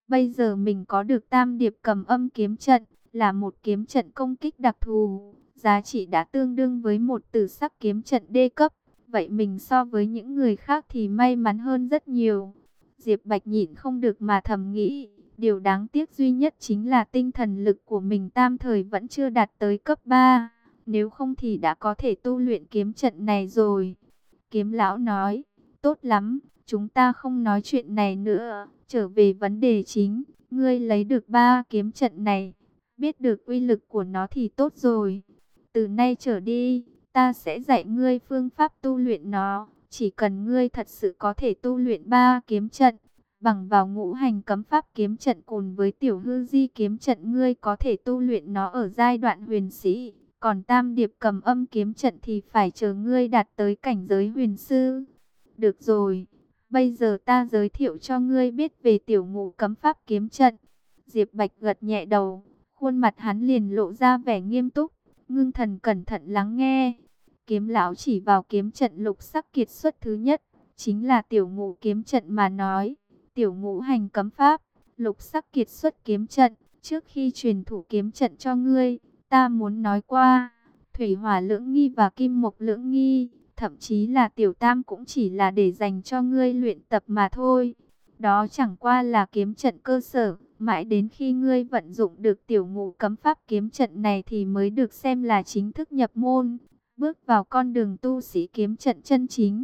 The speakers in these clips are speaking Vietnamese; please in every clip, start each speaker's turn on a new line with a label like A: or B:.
A: Bây giờ mình có được Tam Điệp Cầm Âm kiếm trận, là một kiếm trận công kích đặc thù, giá trị đã tương đương với một tử sắc kiếm trận đê cấp. Vậy mình so với những người khác thì may mắn hơn rất nhiều. Diệp Bạch nhịn không được mà thầm nghĩ, điều đáng tiếc duy nhất chính là tinh thần lực của mình tạm thời vẫn chưa đạt tới cấp 3. Nếu không thì đã có thể tu luyện kiếm trận này rồi. Kiếm lão nói, tốt lắm, chúng ta không nói chuyện này nữa, trở về vấn đề chính. Ngươi lấy được 3 kiếm trận này, biết được uy lực của nó thì tốt rồi. Từ nay trở đi, ta sẽ dạy ngươi phương pháp tu luyện nó. Chỉ cần ngươi thật sự có thể tu luyện 3 kiếm trận, bằng vào ngũ hành cấm pháp kiếm trận cùng với tiểu hư di kiếm trận, ngươi có thể tu luyện nó ở giai đoạn huyền sĩ. Còn Tam Điệp Cầm Âm kiếm trận thì phải chờ ngươi đạt tới cảnh giới huyền sư. Được rồi, bây giờ ta giới thiệu cho ngươi biết về tiểu ngũ cấm pháp kiếm trận. Diệp Bạch gật nhẹ đầu, khuôn mặt hắn liền lộ ra vẻ nghiêm túc, ngưng thần cẩn thận lắng nghe. Kiếm lão chỉ vào kiếm trận lục sắc kiệt xuất thứ nhất, chính là tiểu ngũ kiếm trận mà nói. Tiểu ngũ hành cấm pháp, lục sắc kiệt xuất kiếm trận, trước khi truyền thủ kiếm trận cho ngươi, ta muốn nói qua, thủy hỏa lưỡng nghi và kim mộc lưỡng nghi, thậm chí là tiểu tam cũng chỉ là để dành cho ngươi luyện tập mà thôi. Đó chẳng qua là kiếm trận cơ sở, mãi đến khi ngươi vận dụng được tiểu ngũ cấm pháp kiếm trận này thì mới được xem là chính thức nhập môn, bước vào con đường tu sĩ kiếm trận chân chính.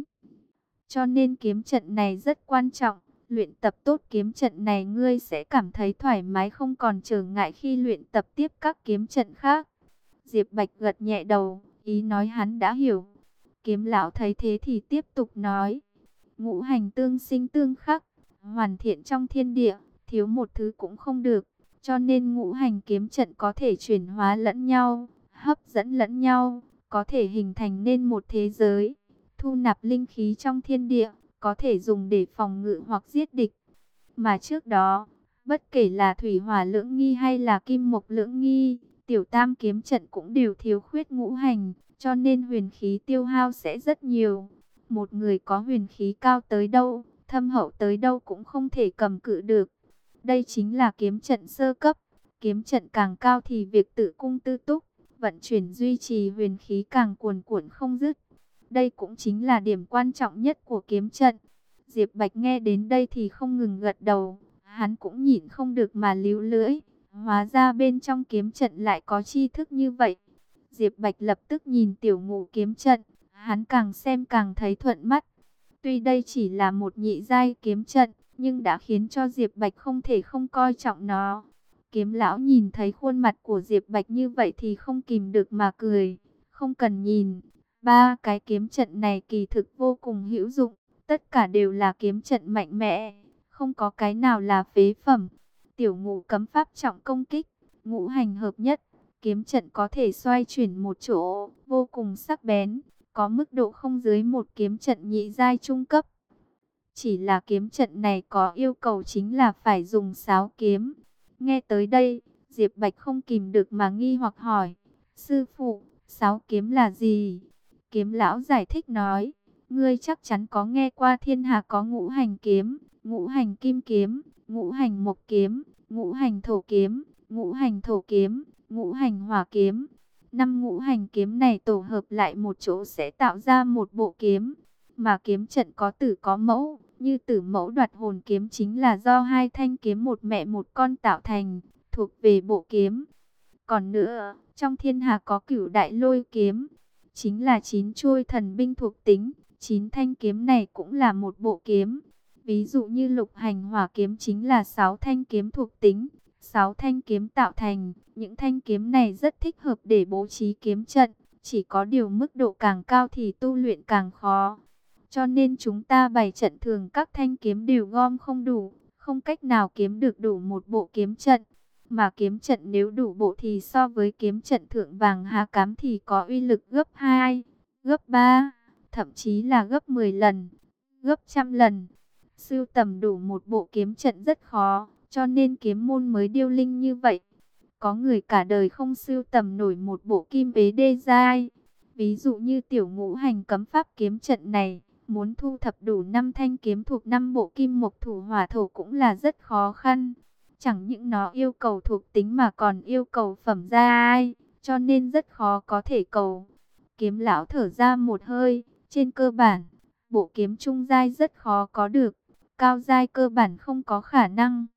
A: Cho nên kiếm trận này rất quan trọng. Luyện tập tốt kiếm trận này ngươi sẽ cảm thấy thoải mái, không còn trở ngại khi luyện tập tiếp các kiếm trận khác. Diệp Bạch gật nhẹ đầu, ý nói hắn đã hiểu. Kiếm lão thấy thế thì tiếp tục nói. Ngũ hành tương sinh tương khắc, hoàn thiện trong thiên địa, thiếu một thứ cũng không được. Cho nên ngũ hành kiếm trận có thể chuyển hóa lẫn nhau, hấp dẫn lẫn nhau, có thể hình thành nên một thế giới, thu nạp linh khí trong thiên địa, có thể dùng để phòng ngự hoặc giết địch. Mà trước đó, bất kể là thủy hỏa lưỡng nghi hay là kim mộc lưỡng nghi, tiểu tam kiếm trận cũng đều thiếu khuyết ngũ hành, cho nên huyền khí tiêu hao sẽ rất nhiều. Một người có huyền khí cao tới đâu, thâm hậu tới đâu cũng không thể cầm cự được. Đây chính là kiếm trận sơ cấp. Kiếm trận càng cao thì việc tự cung tự túc, vận chuyển duy trì huyền khí càng cuồn cuộn không dứt. Đây cũng chính là điểm quan trọng nhất của kiếm trận. Diệp Bạch nghe đến đây thì không ngừng gật đầu, hắn cũng nhịn không được mà líu lưỡi. Hóa ra bên trong kiếm trận lại có tri thức như vậy. Diệp Bạch lập tức nhìn tiểu ngũ kiếm trận, hắn càng xem càng thấy thuận mắt. Tuy đây chỉ là một nhị giai kiếm trận, nhưng đã khiến cho Diệp Bạch không thể không coi trọng nó. Kiếm lão nhìn thấy khuôn mặt của Diệp Bạch như vậy thì không kìm được mà cười. Không cần nhìn, 3 cái kiếm trận này kỳ thực vô cùng hữu dụng. Tất cả đều là kiếm trận mạnh mẽ, không có cái nào là phế phẩm. Tiểu ngũ cấm pháp trọng công kích, ngũ hành hợp nhất, kiếm trận có thể xoay chuyển một chỗ, vô cùng sắc bén, có mức độ không dưới một kiếm trận nhị giai trung cấp. Chỉ là kiếm trận này có yêu cầu chính là phải dùng sáo kiếm. Nghe tới đây, Diệp Bạch không kìm được mà nghi hoặc hỏi, sư phụ, sáo kiếm là gì? Kiếm lão giải thích nói, ngươi chắc chắn có nghe qua thiên hạ có ngũ hành kiếm, ngũ hành kim kiếm, ngũ hành mộc kiếm, ngũ hành thổ kiếm, ngũ hành thổ kiếm, ngũ hành hỏa kiếm. 5 ngũ hành kiếm này tổ hợp lại một chỗ sẽ tạo ra một bộ kiếm. Mà kiếm trận có tử có mẫu, như tử mẫu đoạt hồn kiếm chính là do 2 thanh kiếm một mẹ một con tạo thành, thuộc về bộ kiếm. Còn nữa, trong thiên hạ có cửu đại lôi kiếm, chính là 9 chuôi thần binh thuộc tính. 9 thanh kiếm này cũng là một bộ kiếm. Ví dụ như lục hành hỏa kiếm chính là 6 thanh kiếm thuộc tính, 6 thanh kiếm tạo thành. Những thanh kiếm này rất thích hợp để bố trí kiếm trận, chỉ có điều mức độ càng cao thì tu luyện càng khó. Cho nên chúng ta bày trận thường các thanh kiếm đều gom không đủ, không cách nào kiếm được đủ một bộ kiếm trận. Mà kiếm trận nếu đủ bộ thì so với kiếm trận thượng vàng hạ cám thì có uy lực gấp 2, gấp 3, thậm chí là gấp 10 lần, gấp trăm lần. Sưu tầm đủ một bộ kiếm trận rất khó, cho nên kiếm môn mới điêu linh như vậy. Có người cả đời không sưu tầm nổi một bộ kim ế đê giai. Ví dụ như tiểu ngũ hành cấm pháp kiếm trận này, muốn thu thập đủ 5 thanh kiếm thuộc 5 bộ kim mộc thủy hỏa thổ cũng là rất khó khăn. Chẳng những nó yêu cầu thuộc tính mà còn yêu cầu phẩm giai, cho nên rất khó có thể cầu. Kiếm lão thở ra một hơi, trên cơ bản, bộ kiếm trung giai rất khó có được, cao giai cơ bản không có khả năng.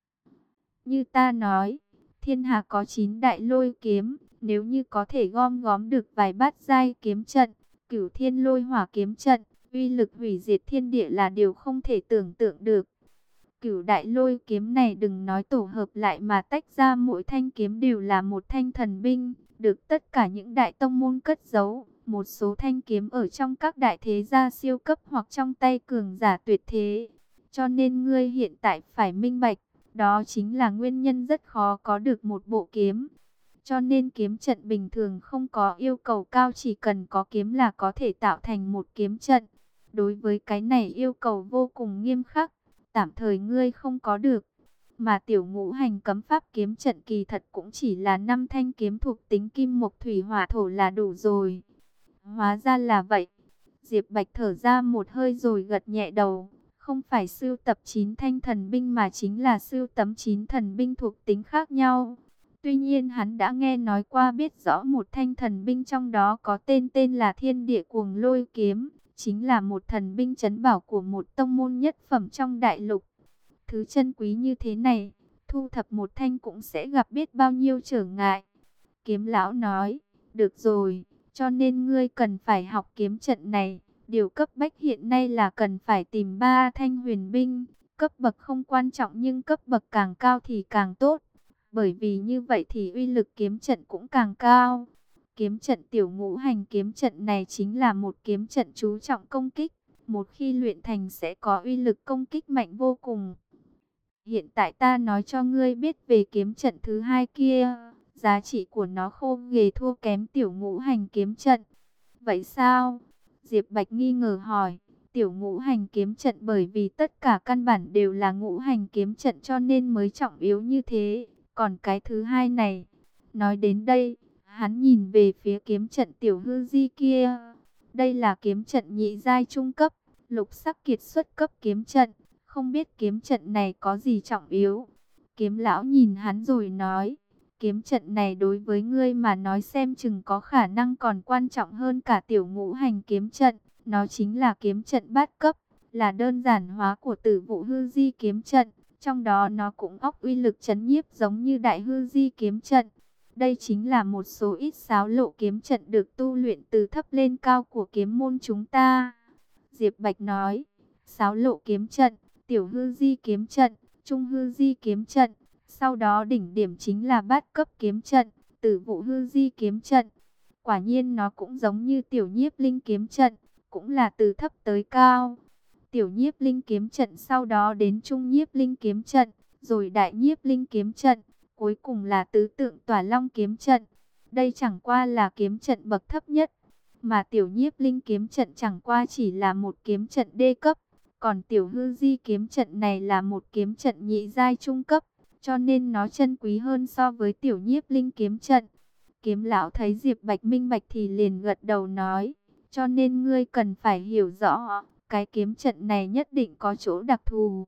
A: Như ta nói, thiên hạ có 9 đại lôi kiếm, nếu như có thể gom góm được vài bát giai kiếm trận, Cửu Thiên Lôi Hỏa kiếm trận, uy lực hủy diệt thiên địa là điều không thể tưởng tượng được. Cửu đại lôi kiếm này đừng nói tổ hợp lại mà tách ra, mỗi thanh kiếm đều là một thanh thần binh, được tất cả những đại tông môn cất giấu. Một số thanh kiếm ở trong các đại thế gia siêu cấp hoặc trong tay cường giả tuyệt thế. Cho nên ngươi hiện tại phải minh bạch, đó chính là nguyên nhân rất khó có được một bộ kiếm. Cho nên kiếm trận bình thường không có yêu cầu cao, chỉ cần có kiếm là có thể tạo thành một kiếm trận. Đối với cái này yêu cầu vô cùng nghiêm khắc, tạm thời ngươi không có được. Mà tiểu ngũ hành cấm pháp kiếm trận kỳ thật cũng chỉ là 5 thanh kiếm thuộc tính kim mộc thủy hỏa thổ là đủ rồi. Hóa ra là vậy. Diệp Bạch thở ra một hơi rồi gật nhẹ đầu. Không phải sưu tập 9 thanh thần binh mà chính là sưu tấm 9 thần binh thuộc tính khác nhau. Tuy nhiên hắn đã nghe nói qua, biết rõ một thanh thần binh trong đó có tên là Thiên Địa Cuồng Lôi Kiếm, chính là một thần binh trấn bảo của một tông môn nhất phẩm trong đại lục. Thứ chân quý như thế này, thu thập một thanh cũng sẽ gặp biết bao nhiêu trở ngại. Kiếm lão nói, được rồi, cho nên ngươi cần phải học kiếm trận này. Điều cấp bách hiện nay là cần phải tìm 3 thanh huyền binh. Cấp bậc không quan trọng nhưng cấp bậc càng cao thì càng tốt. Bởi vì như vậy thì uy lực kiếm trận cũng càng cao. Kiếm trận tiểu ngũ hành kiếm trận này chính là một kiếm trận chú trọng công kích. Một khi luyện thành sẽ có uy lực công kích mạnh vô cùng. Hiện tại ta nói cho ngươi biết về kiếm trận thứ hai kia. Giá trị của nó khô ghề thua kém tiểu ngũ hành kiếm trận. Vậy sao? Diệp Bạch nghi ngờ hỏi. Tiểu ngũ hành kiếm trận bởi vì tất cả căn bản đều là ngũ hành kiếm trận cho nên mới trọng yếu như thế. Còn cái thứ hai này, nói đến đây, hắn nhìn về phía kiếm trận tiểu hư di kia. Đây là kiếm trận nhị giai trung cấp, lục sắc kiệt xuất cấp kiếm trận. Không biết kiếm trận này có gì trọng yếu. Kiếm lão nhìn hắn rồi nói, kiếm trận này đối với ngươi mà nói xem chừng có khả năng còn quan trọng hơn cả tiểu ngũ hành kiếm trận. Nó chính là kiếm trận bát cấp, là đơn giản hóa của Tử Vụ Hư Di kiếm trận. Trong đó nó cũng óc uy lực chấn nhiếp giống như Đại Hư Di kiếm trận. Đây chính là một số ít xáo lộ kiếm trận được tu luyện từ thấp lên cao của kiếm môn chúng ta. Diệp Bạch nói, xáo lộ kiếm trận, tiểu hư di kiếm trận, trung hư di kiếm trận. Sau đó đỉnh điểm chính là bát cấp kiếm trận, Tử Vụ Hư Di kiếm trận. Quả nhiên nó cũng giống như tiểu nhiếp linh kiếm trận, cũng là từ thấp tới cao. Tiểu nhiếp linh kiếm trận sau đó đến trung nhiếp linh kiếm trận, rồi đại nhiếp linh kiếm trận, cuối cùng là tứ tượng tỏa long kiếm trận. Đây chẳng qua là kiếm trận bậc thấp nhất, mà tiểu nhiếp linh kiếm trận chẳng qua chỉ là một kiếm trận đê cấp. Còn tiểu hư di kiếm trận này là một kiếm trận nhị giai trung cấp, cho nên nó chân quý hơn so với tiểu nhiếp linh kiếm trận. Kiếm lão thấy Diệp Bạch minh bạch thì liền gật đầu nói, cho nên ngươi cần phải hiểu rõ, cái kiếm trận này nhất định có chỗ đặc thù.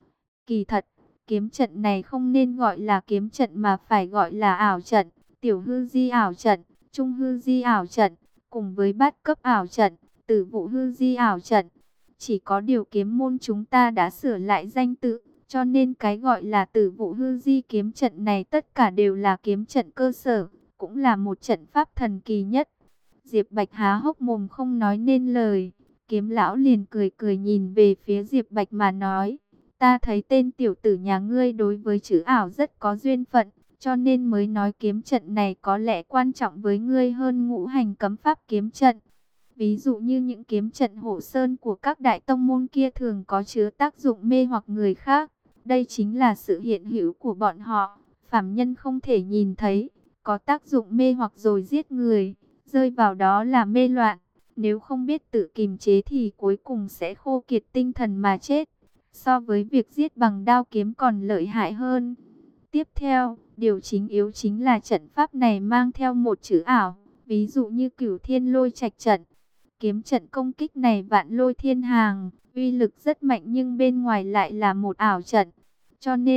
A: Kỳ thật, kiếm trận này không nên gọi là kiếm trận mà phải gọi là ảo trận, tiểu hư di ảo trận, trung hư di ảo trận, cùng với bát cấp ảo trận, tử vụ hư di ảo trận. Chỉ có điều kiếm môn chúng ta đã sửa lại danh tự, cho nên cái gọi là tử vụ hư di kiếm trận này tất cả đều là kiếm trận cơ sở, cũng là một trận pháp thần kỳ nhất. Diệp Bạch há hốc mồm không nói nên lời. Kiếm lão liền cười cười nhìn về phía Diệp Bạch mà nói, ta thấy tên tiểu tử nhà ngươi đối với chữ ảo rất có duyên phận, cho nên mới nói kiếm trận này có lẽ quan trọng với ngươi hơn ngũ hành cấm pháp kiếm trận. Ví dụ như những kiếm trận hộ sơn của các đại tông môn kia thường có chứa tác dụng mê hoặc người khác. Đây chính là sự hiện hữu của bọn họ, phàm nhân không thể nhìn thấy, có tác dụng mê hoặc rồi giết người, rơi vào đó là mê loạn. Nếu không biết tự kiềm chế thì cuối cùng sẽ khô kiệt tinh thần mà chết. So với việc giết bằng đao kiếm còn lợi hại hơn. Tiếp theo, điều chính yếu chính là trận pháp này mang theo một chữ ảo. Ví dụ như Cửu Thiên Lôi Trạch trận. Kiếm trận công kích này vạn lôi thiên hàng, uy lực rất mạnh nhưng bên ngoài lại là một ảo trận. Cho nên,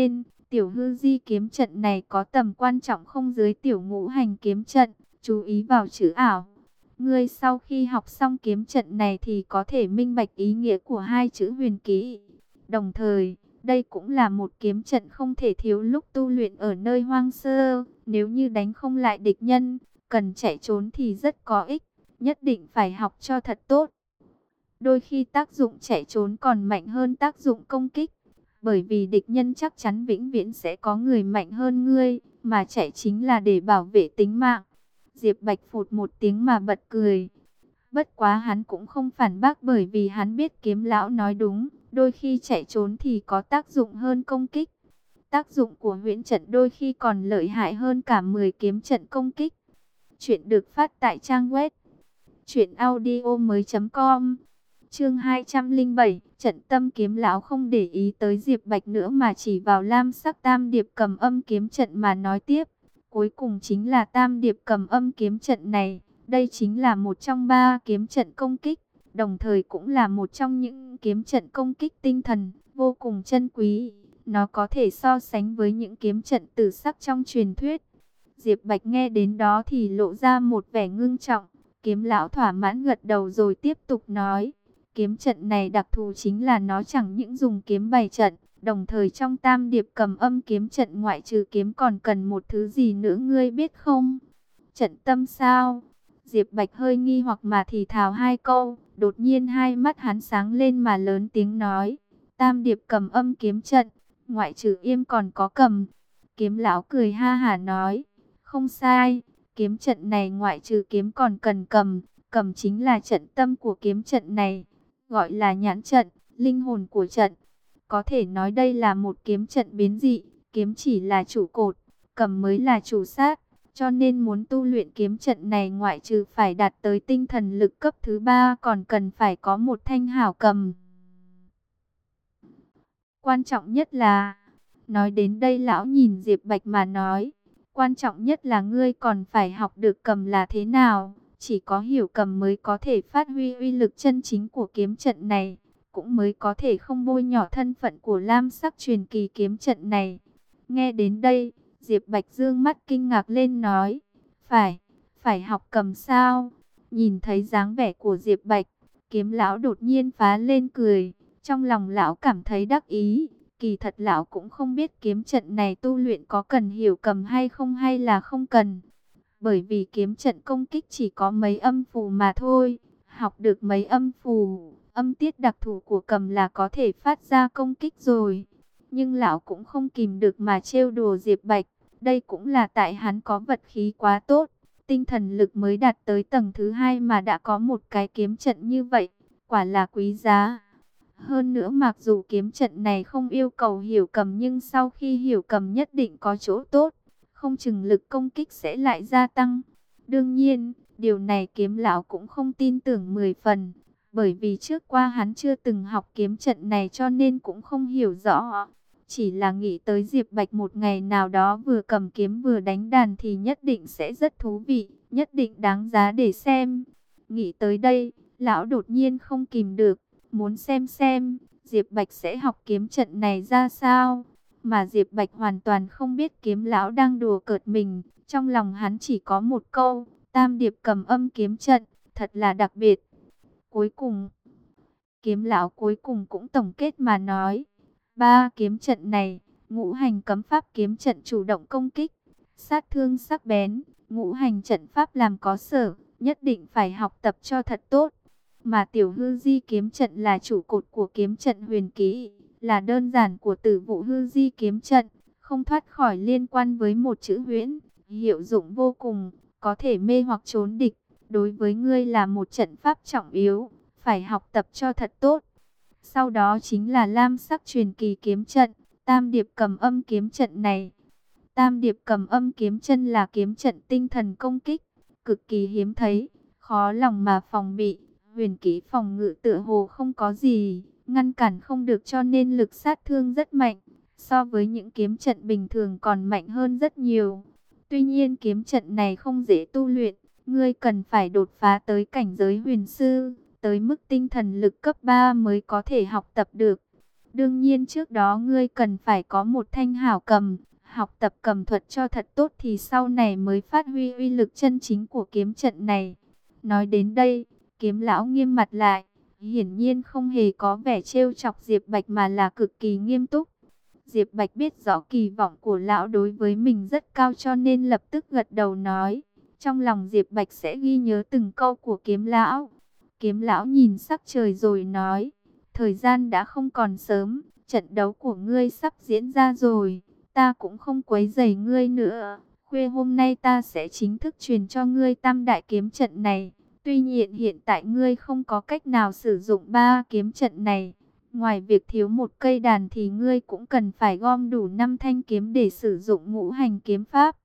A: Tiểu hư di kiếm trận này có tầm quan trọng không dưới tiểu ngũ hành kiếm trận, chú ý vào chữ ảo. Ngươi sau khi học xong kiếm trận này thì có thể minh bạch ý nghĩa của hai chữ huyền ký. Đồng thời, đây cũng là một kiếm trận không thể thiếu lúc tu luyện ở nơi hoang sơ. Nếu như đánh không lại địch nhân, cần chạy trốn thì rất có ích, nhất định phải học cho thật tốt. Đôi khi tác dụng chạy trốn còn mạnh hơn tác dụng công kích. Bởi vì địch nhân chắc chắn vĩnh viễn sẽ có người mạnh hơn ngươi, mà chạy chính là để bảo vệ tính mạng. Diệp Bạch phụt một tiếng mà bật cười. Bất quá hắn cũng không phản bác bởi vì hắn biết Kiếm lão nói đúng, đôi khi chạy trốn thì có tác dụng hơn công kích. Tác dụng của huyễn trận đôi khi còn lợi hại hơn cả 10 kiếm trận công kích. Chuyện được phát tại trang web truyệnaudiomoi.com. Chương 207, Trận Tâm Kiếm lão không để ý tới Diệp Bạch nữa mà chỉ vào lam sắc tam điệp cầm âm kiếm trận mà nói tiếp. Cuối cùng chính là tam điệp cầm âm kiếm trận này, đây chính là một trong 3 kiếm trận công kích, đồng thời cũng là một trong những kiếm trận công kích tinh thần, vô cùng chân quý. Nó có thể so sánh với những kiếm trận tử sắc trong truyền thuyết. Diệp Bạch nghe đến đó thì lộ ra một vẻ ngưng trọng. Kiếm lão thỏa mãn gật đầu rồi tiếp tục nói. Kiếm trận này đặc thù chính là nó chẳng những dùng kiếm bày trận, đồng thời trong tam điệp cầm âm kiếm trận ngoại trừ kiếm còn cần một thứ gì nữa ngươi biết không? Trận tâm sao? Diệp Bạch hơi nghi hoặc mà thì thào hai câu, đột nhiên hai mắt hắn sáng lên mà lớn tiếng nói. Tam điệp cầm âm kiếm trận, ngoại trừ im còn có cầm. Kiếm lão cười ha hả nói, không sai, kiếm trận này ngoại trừ kiếm còn cần cầm, cầm chính là trận tâm của kiếm trận này, gọi là nhãn trận, linh hồn của trận. Có thể nói đây là một kiếm trận biến dị, kiếm chỉ là trụ cột, cầm mới là chủ sát. Cho nên muốn tu luyện kiếm trận này ngoại trừ phải đạt tới tinh thần lực cấp thứ 3 còn cần phải có một thanh hảo cầm. Quan trọng nhất là, nói đến đây lão nhìn Diệp Bạch mà nói, quan trọng nhất là ngươi còn phải học được cầm là thế nào. Chỉ có hiểu cầm mới có thể phát huy uy lực chân chính của kiếm trận này, cũng mới có thể không bôi nhỏ thân phận của lam sắc truyền kỳ kiếm trận này. Nghe đến đây, Diệp Bạch dương mắt kinh ngạc lên nói, phải học cầm sao? Nhìn thấy dáng vẻ của Diệp Bạch, Kiếm lão đột nhiên phá lên cười, trong lòng lão cảm thấy đắc ý. Kỳ thật lão cũng không biết kiếm trận này tu luyện có cần hiểu cầm hay không hay là không cần. Bởi vì kiếm trận công kích chỉ có mấy âm phù mà thôi, học được mấy âm phù, âm tiết đặc thù của cầm là có thể phát ra công kích rồi. Nhưng lão cũng không kìm được mà trêu đùa Diệp Bạch, đây cũng là tại hắn có vật khí quá tốt, tinh thần lực mới đạt tới tầng thứ 2 mà đã có một cái kiếm trận như vậy, quả là quý giá. Hơn nữa mặc dù kiếm trận này không yêu cầu hiểu cầm nhưng sau khi hiểu cầm nhất định có chỗ tốt, không chừng lực công kích sẽ lại gia tăng. Đương nhiên, điều này Kiếm lão cũng không tin tưởng 10 phần, bởi vì trước qua hắn chưa từng học kiếm trận này cho nên cũng không hiểu rõ. Chỉ là nghĩ tới Diệp Bạch một ngày nào đó vừa cầm kiếm vừa đánh đàn thì nhất định sẽ rất thú vị, nhất định đáng giá để xem. Nghĩ tới đây, lão đột nhiên không kìm được, muốn xem Diệp Bạch sẽ học kiếm trận này ra sao. Mà Diệp Bạch hoàn toàn không biết Kiếm lão đang đùa cợt mình, trong lòng hắn chỉ có một câu, tam điệp cầm âm kiếm trận, thật là đặc biệt. Cuối cùng, Kiếm lão cuối cùng cũng tổng kết mà nói, 3 kiếm trận này, ngũ hành cấm pháp kiếm trận chủ động công kích, sát thương sắc bén, ngũ hành trận pháp làm có sở, nhất định phải học tập cho thật tốt. Mà tiểu hư di kiếm trận là trụ cột của kiếm trận huyền ký, là đơn giản của tử vụ hư di kiếm trận, không thoát khỏi liên quan với một chữ huyễn, hiệu dụng vô cùng, có thể mê hoặc trốn địch, đối với ngươi là một trận pháp trọng yếu, phải học tập cho thật tốt. Sau đó chính là lam sắc truyền kỳ kiếm trận, tam điệp cầm âm kiếm trận này. Tam điệp cầm âm kiếm chân là kiếm trận tinh thần công kích, cực kỳ hiếm thấy, khó lòng mà phòng bị. Huyền ký phòng ngự tựa hồ không có gì, ngăn cản không được cho nên lực sát thương rất mạnh. So với những kiếm trận bình thường còn mạnh hơn rất nhiều. Tuy nhiên kiếm trận này không dễ tu luyện, ngươi cần phải đột phá tới cảnh giới huyền sư, tới mức tinh thần lực cấp 3 mới có thể học tập được. Đương nhiên trước đó ngươi cần phải có một thanh hảo cầm, học tập cầm thuật cho thật tốt thì sau này mới phát huy uy lực chân chính của kiếm trận này. Nói đến đây, Kiếm lão nghiêm mặt lại, hiển nhiên không hề có vẻ trêu chọc Diệp Bạch mà là cực kỳ nghiêm túc. Diệp Bạch biết rõ kỳ vọng của lão đối với mình rất cao cho nên lập tức gật đầu nói. Trong lòng Diệp Bạch sẽ ghi nhớ từng câu của Kiếm lão. Kiếm lão nhìn sắc trời rồi nói, thời gian đã không còn sớm, trận đấu của ngươi sắp diễn ra rồi, ta cũng không quấy rầy ngươi nữa. Khuya hôm nay ta sẽ chính thức truyền cho ngươi tam đại kiếm trận này. Tuy nhiên hiện tại ngươi không có cách nào sử dụng ba kiếm trận này. Ngoài việc thiếu một cây đàn thì ngươi cũng cần phải gom đủ 5 thanh kiếm để sử dụng ngũ hành kiếm pháp.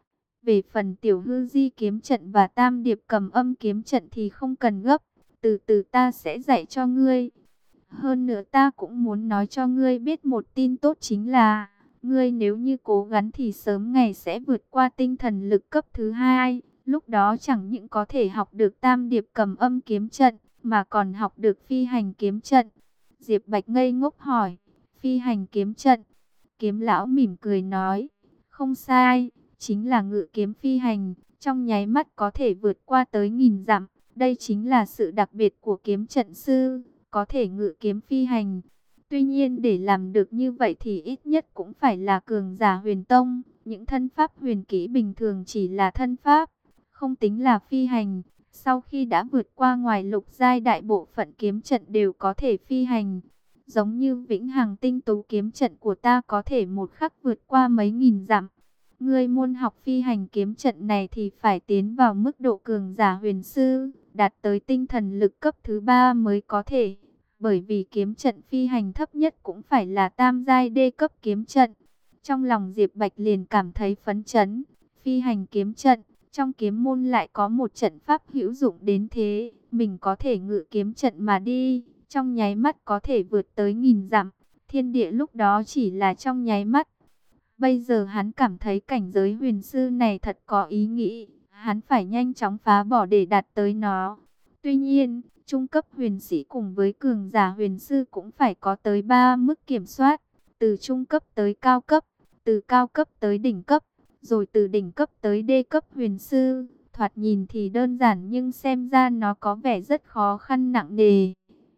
A: Về phần tiểu hư di kiếm trận và tam điệp cầm âm kiếm trận thì không cần gấp. Từ từ ta sẽ dạy cho ngươi. Hơn nữa ta cũng muốn nói cho ngươi biết một tin tốt chính là ngươi nếu như cố gắng thì sớm ngày sẽ vượt qua tinh thần lực cấp thứ 2. Lúc đó chẳng những có thể học được tam điệp cầm âm kiếm trận mà còn học được phi hành kiếm trận. Diệp Bạch ngây ngốc hỏi, phi hành kiếm trận? Kiếm lão mỉm cười nói, không sai, chính là ngự kiếm phi hành, trong nháy mắt có thể vượt qua tới 1000 dặm. Đây chính là sự đặc biệt của kiếm trận sư, có thể ngự kiếm phi hành. Tuy nhiên để làm được như vậy thì ít nhất cũng phải là cường giả huyền tông. Những thân pháp huyền kỹ bình thường chỉ là thân pháp, không tính là phi hành. Sau khi đã vượt qua ngoài lục giai đại bộ phận kiếm trận đều có thể phi hành. Giống như vĩnh hằng tinh tú kiếm trận của ta có thể một khắc vượt qua mấy nghìn dặm. Ngươi muốn học phi hành kiếm trận này thì phải tiến vào mức độ cường giả huyền sư, đạt tới tinh thần lực cấp thứ 3 mới có thể. Bởi vì kiếm trận phi hành thấp nhất cũng phải là tam giai đê cấp kiếm trận. Trong lòng Diệp Bạch liền cảm thấy phấn chấn. Phi hành kiếm trận, trong kiếm môn lại có một trận pháp hữu dụng đến thế. Mình có thể ngự kiếm trận mà đi, trong nháy mắt có thể vượt tới 1000 dặm. Thiên địa lúc đó chỉ là trong nháy mắt. Bây giờ hắn cảm thấy cảnh giới huyền sư này thật có ý nghĩ. Hắn phải nhanh chóng phá bỏ để đạt tới nó. Tuy nhiên, trung cấp huyền sĩ cùng với cường giả huyền sư cũng phải có tới 3 mức kiểm soát. Từ trung cấp tới cao cấp, từ cao cấp tới đỉnh cấp, rồi từ đỉnh cấp tới đê cấp huyền sư. Thoạt nhìn thì đơn giản nhưng xem ra nó có vẻ rất khó khăn nặng nề.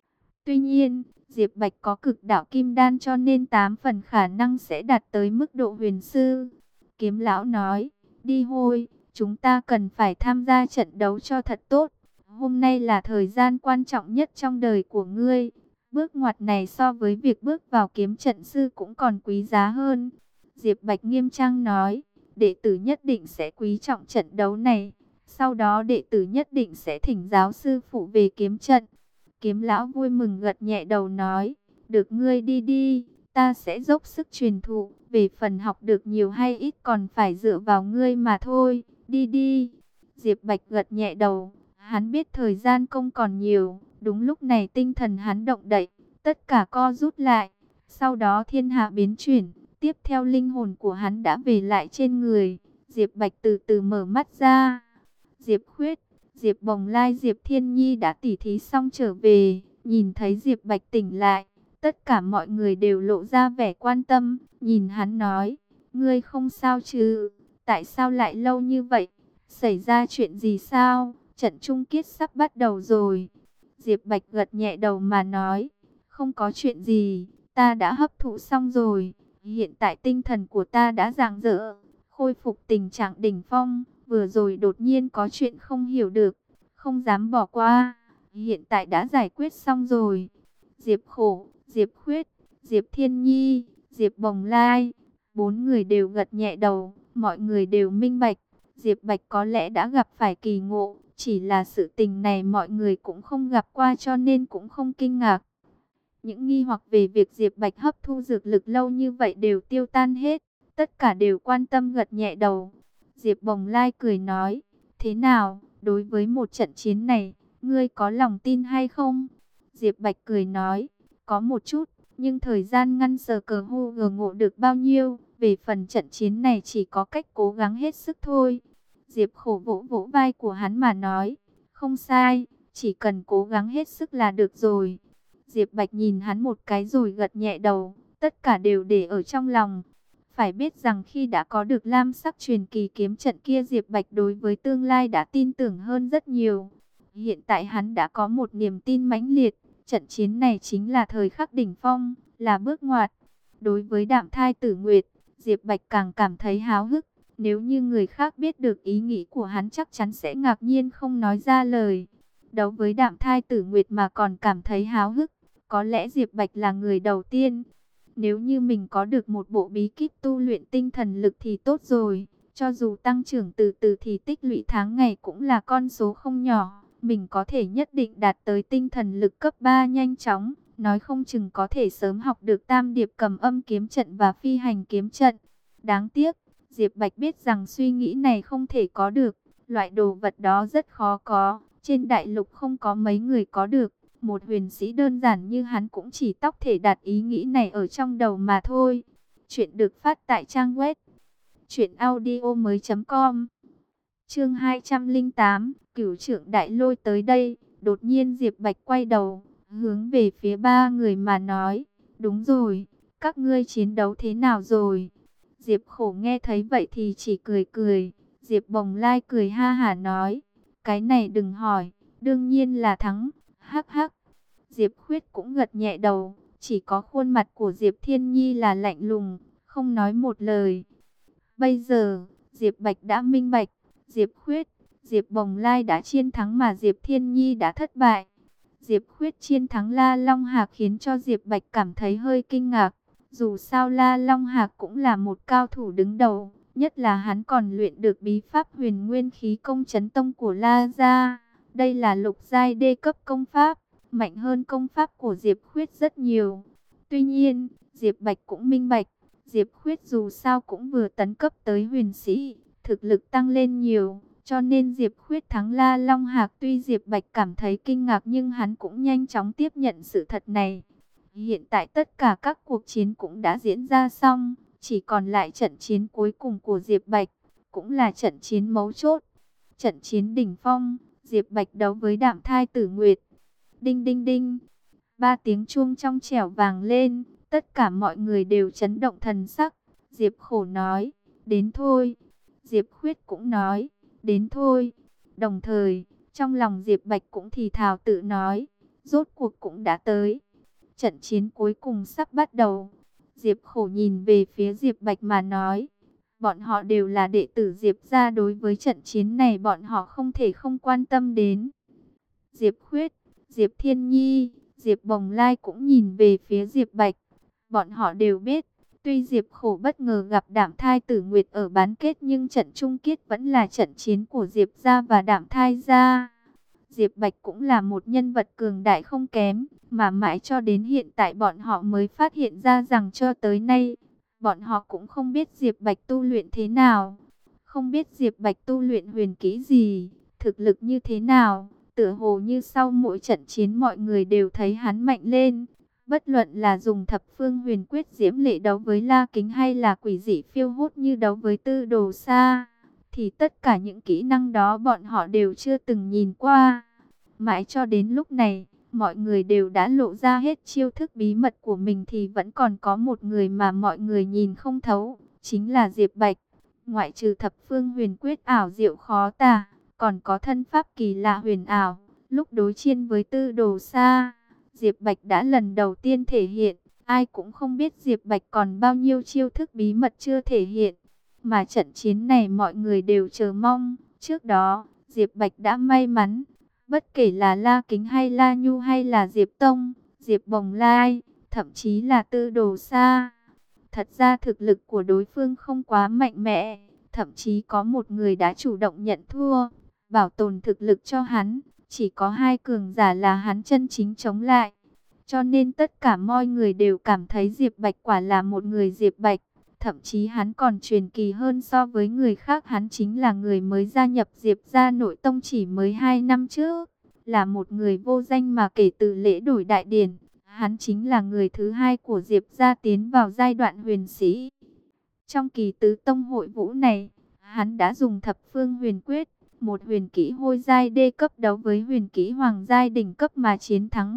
A: Tuy nhiên, Diệp Bạch có cực đạo kim đan cho nên 8 phần khả năng sẽ đạt tới mức độ huyền sư. Kiếm lão nói, đi thôi, chúng ta cần phải tham gia trận đấu cho thật tốt. Hôm nay là thời gian quan trọng nhất trong đời của ngươi. Bước ngoặt này so với việc bước vào kiếm trận sư cũng còn quý giá hơn. Diệp Bạch nghiêm trang nói, đệ tử nhất định sẽ quý trọng trận đấu này. Sau đó đệ tử nhất định sẽ thỉnh giáo sư phụ về kiếm trận. Kiếm lão vui mừng gật nhẹ đầu nói, được ngươi đi đi, ta sẽ dốc sức truyền thụ, về phần học được nhiều hay ít còn phải dựa vào ngươi mà thôi, đi đi. Diệp Bạch gật nhẹ đầu, hắn biết thời gian không còn nhiều, đúng lúc này tinh thần hắn động đậy, tất cả co rút lại, sau đó thiên hạ biến chuyển, tiếp theo linh hồn của hắn đã về lại trên người, Diệp Bạch từ từ mở mắt ra. Diệp Khuyết, Diệp Bồng Lai, Diệp Thiên Nhi đã tỉ thí xong trở về, nhìn thấy Diệp Bạch tỉnh lại, tất cả mọi người đều lộ ra vẻ quan tâm, nhìn hắn nói, ngươi không sao chứ, tại sao lại lâu như vậy, xảy ra chuyện gì sao, trận chung kết sắp bắt đầu rồi. Diệp Bạch gật nhẹ đầu mà nói, không có chuyện gì, ta đã hấp thụ xong rồi, hiện tại tinh thần của ta đã rạng rỡ, khôi phục tình trạng đỉnh phong. Vừa rồi đột nhiên có chuyện không hiểu được, không dám bỏ qua, hiện tại đã giải quyết xong rồi. Diệp Khổ, Diệp Khuyết, Diệp Thiên Nhi, Diệp Bồng Lai, 4 người đều gật nhẹ đầu, mọi người đều minh bạch, Diệp Bạch có lẽ đã gặp phải kỳ ngộ, chỉ là sự tình này mọi người cũng không gặp qua cho nên cũng không kinh ngạc. Những nghi hoặc về việc Diệp Bạch hấp thu dược lực lâu như vậy đều tiêu tan hết, tất cả đều quan tâm gật nhẹ đầu. Diệp Bồng Lai cười nói, thế nào, đối với một trận chiến này, ngươi có lòng tin hay không? Diệp Bạch cười nói, có một chút, nhưng thời gian ngăn sờ cờ hô gờ ngộ được bao nhiêu, về phần trận chiến này chỉ có cách cố gắng hết sức thôi. Diệp Khổ vỗ vỗ vai của hắn mà nói, không sai, chỉ cần cố gắng hết sức là được rồi. Diệp Bạch nhìn hắn một cái rồi gật nhẹ đầu, tất cả đều để ở trong lòng. Phải biết rằng khi đã có được lam sắc truyền kỳ kiếm trận kia, Diệp Bạch đối với tương lai đã tin tưởng hơn rất nhiều. Hiện tại hắn đã có một niềm tin mãnh liệt, trận chiến này chính là thời khắc đỉnh phong, là bước ngoặt. Đối với Đạm Thai Tử Nguyệt, Diệp Bạch càng cảm thấy háo hức. Nếu như người khác biết được ý nghĩ của hắn chắc chắn sẽ ngạc nhiên không nói ra lời. Đấu với Đạm Thai Tử Nguyệt mà còn cảm thấy háo hức, có lẽ Diệp Bạch là người đầu tiên. Nếu như mình có được một bộ bí kíp tu luyện tinh thần lực thì tốt rồi. Cho dù tăng trưởng từ từ thì tích lũy tháng ngày cũng là con số không nhỏ. Mình có thể nhất định đạt tới tinh thần lực cấp 3 nhanh chóng. Nói không chừng có thể sớm học được tam điệp cầm âm kiếm trận và phi hành kiếm trận. Đáng tiếc, Diệp Bạch biết rằng suy nghĩ này không thể có được. Loại đồ vật đó rất khó có. Trên đại lục không có mấy người có được. Một huyền sĩ đơn giản như hắn cũng chỉ tóc thể đặt ý nghĩ này ở trong đầu mà thôi. Chuyện được phát tại trang web truyệnaudiomoi.com. Chương 208, Cửu Trưởng Đại Lôi tới đây. Đột nhiên Diệp Bạch quay đầu, hướng về phía ba người mà nói, đúng rồi, các ngươi chiến đấu thế nào rồi? Diệp Khổ nghe thấy vậy thì chỉ cười cười. Diệp Bồng Lai cười ha hả nói, cái này đừng hỏi, đương nhiên là thắng. Hắc hắc. Diệp Khuyết cũng gật nhẹ đầu, chỉ có khuôn mặt của Diệp Thiên Nhi là lạnh lùng, không nói một lời. Bây giờ, Diệp Bạch đã minh bạch, Diệp Khuyết, Diệp Bồng Lai đã chiến thắng mà Diệp Thiên Nhi đã thất bại. Diệp Khuyết chiến thắng La Long Hạc khiến cho Diệp Bạch cảm thấy hơi kinh ngạc. Dù sao La Long Hạc cũng là một cao thủ đứng đầu, nhất là hắn còn luyện được bí pháp Huyền Nguyên Khí Công Chấn Tông của La gia. Đây là lục giai đê cấp công pháp, mạnh hơn công pháp của Diệp Khuyết rất nhiều. Tuy nhiên, Diệp Bạch cũng minh bạch, Diệp Khuyết dù sao cũng vừa tấn cấp tới huyền sĩ, thực lực tăng lên nhiều, cho nên Diệp Khuyết thắng La Long Hạc. Tuy Diệp Bạch cảm thấy kinh ngạc nhưng hắn cũng nhanh chóng tiếp nhận sự thật này. Hiện tại tất cả các cuộc chiến cũng đã diễn ra xong, chỉ còn lại trận chiến cuối cùng của Diệp Bạch, cũng là trận chiến mấu chốt, trận chiến đỉnh phong. Diệp Bạch đấu với Đạm Thai Tử Nguyệt. Đinh đinh đinh, ba tiếng chuông trong trẻo vang lên, tất cả mọi người đều chấn động thần sắc. Diệp Khổ nói, đến thôi. Diệp Khuyết cũng nói, đến thôi. Đồng thời, trong lòng Diệp Bạch cũng thì thào tự nói, rốt cuộc cũng đã tới. Trận chiến cuối cùng sắp bắt đầu. Diệp Khổ nhìn về phía Diệp Bạch mà nói, bọn họ đều là đệ tử Diệp gia, đối với trận chiến này bọn họ không thể không quan tâm đến. Diệp Khuyết, Diệp Thiên Nhi, Diệp Bồng Lai cũng nhìn về phía Diệp Bạch. Bọn họ đều biết, tuy Diệp Khổ bất ngờ gặp Đạm Thai Tử Nguyệt ở bán kết nhưng trận chung kết vẫn là trận chiến của Diệp gia và Đạm Thai gia. Diệp Bạch cũng là một nhân vật cường đại không kém, mà mãi cho đến hiện tại bọn họ mới phát hiện ra rằng cho tới nay, bọn họ cũng không biết Diệp Bạch tu luyện thế nào, không biết Diệp Bạch tu luyện huyền kỹ gì, thực lực như thế nào. Tựa hồ như sau mỗi trận chiến mọi người đều thấy hắn mạnh lên. Bất luận là dùng thập phương huyền quyết diễm lệ đấu với La Kính hay là quỷ dị phiêu hốt như đấu với Tư Đồ Sa, thì tất cả những kỹ năng đó bọn họ đều chưa từng nhìn qua. Mãi cho đến lúc này, mọi người đều đã lộ ra hết chiêu thức bí mật của mình thì vẫn còn có một người mà mọi người nhìn không thấu, chính là Diệp Bạch. Ngoại trừ thập phương huyền quyết ảo diệu khó tả, còn có thân pháp kỳ lạ huyền ảo. Lúc đối chiến với Tư Đồ Sa, Diệp Bạch đã lần đầu tiên thể hiện. Ai cũng không biết Diệp Bạch còn bao nhiêu chiêu thức bí mật chưa thể hiện. Mà trận chiến này mọi người đều chờ mong. Trước đó, Diệp Bạch đã may mắn. Bất kể là La Kính hay La Nhu hay là Diệp Tông, Diệp Bồng Lai, thậm chí là Tư Đồ Sa. Thật ra thực lực của đối phương không quá mạnh mẽ. Thậm chí có một người đã chủ động nhận thua, bảo tồn thực lực cho hắn. Chỉ có hai cường giả là hắn chân chính chống lại. Cho nên tất cả mọi người đều cảm thấy Diệp Bạch quả là một người Diệp Bạch. Thậm chí hắn còn truyền kỳ hơn so với người khác. Hắn chính là người mới gia nhập Diệp gia nội tông chỉ mới 2 năm trước. Là một người vô danh mà kể từ lễ đổi đại điển, hắn chính là người thứ hai của Diệp gia tiến vào giai đoạn huyền sĩ. Trong kỳ tứ tông hội vũ này, hắn đã dùng thập phương huyền quyết, một huyền kỹ hôi giai đê cấp đấu với huyền kỹ hoàng giai đỉnh cấp mà chiến thắng.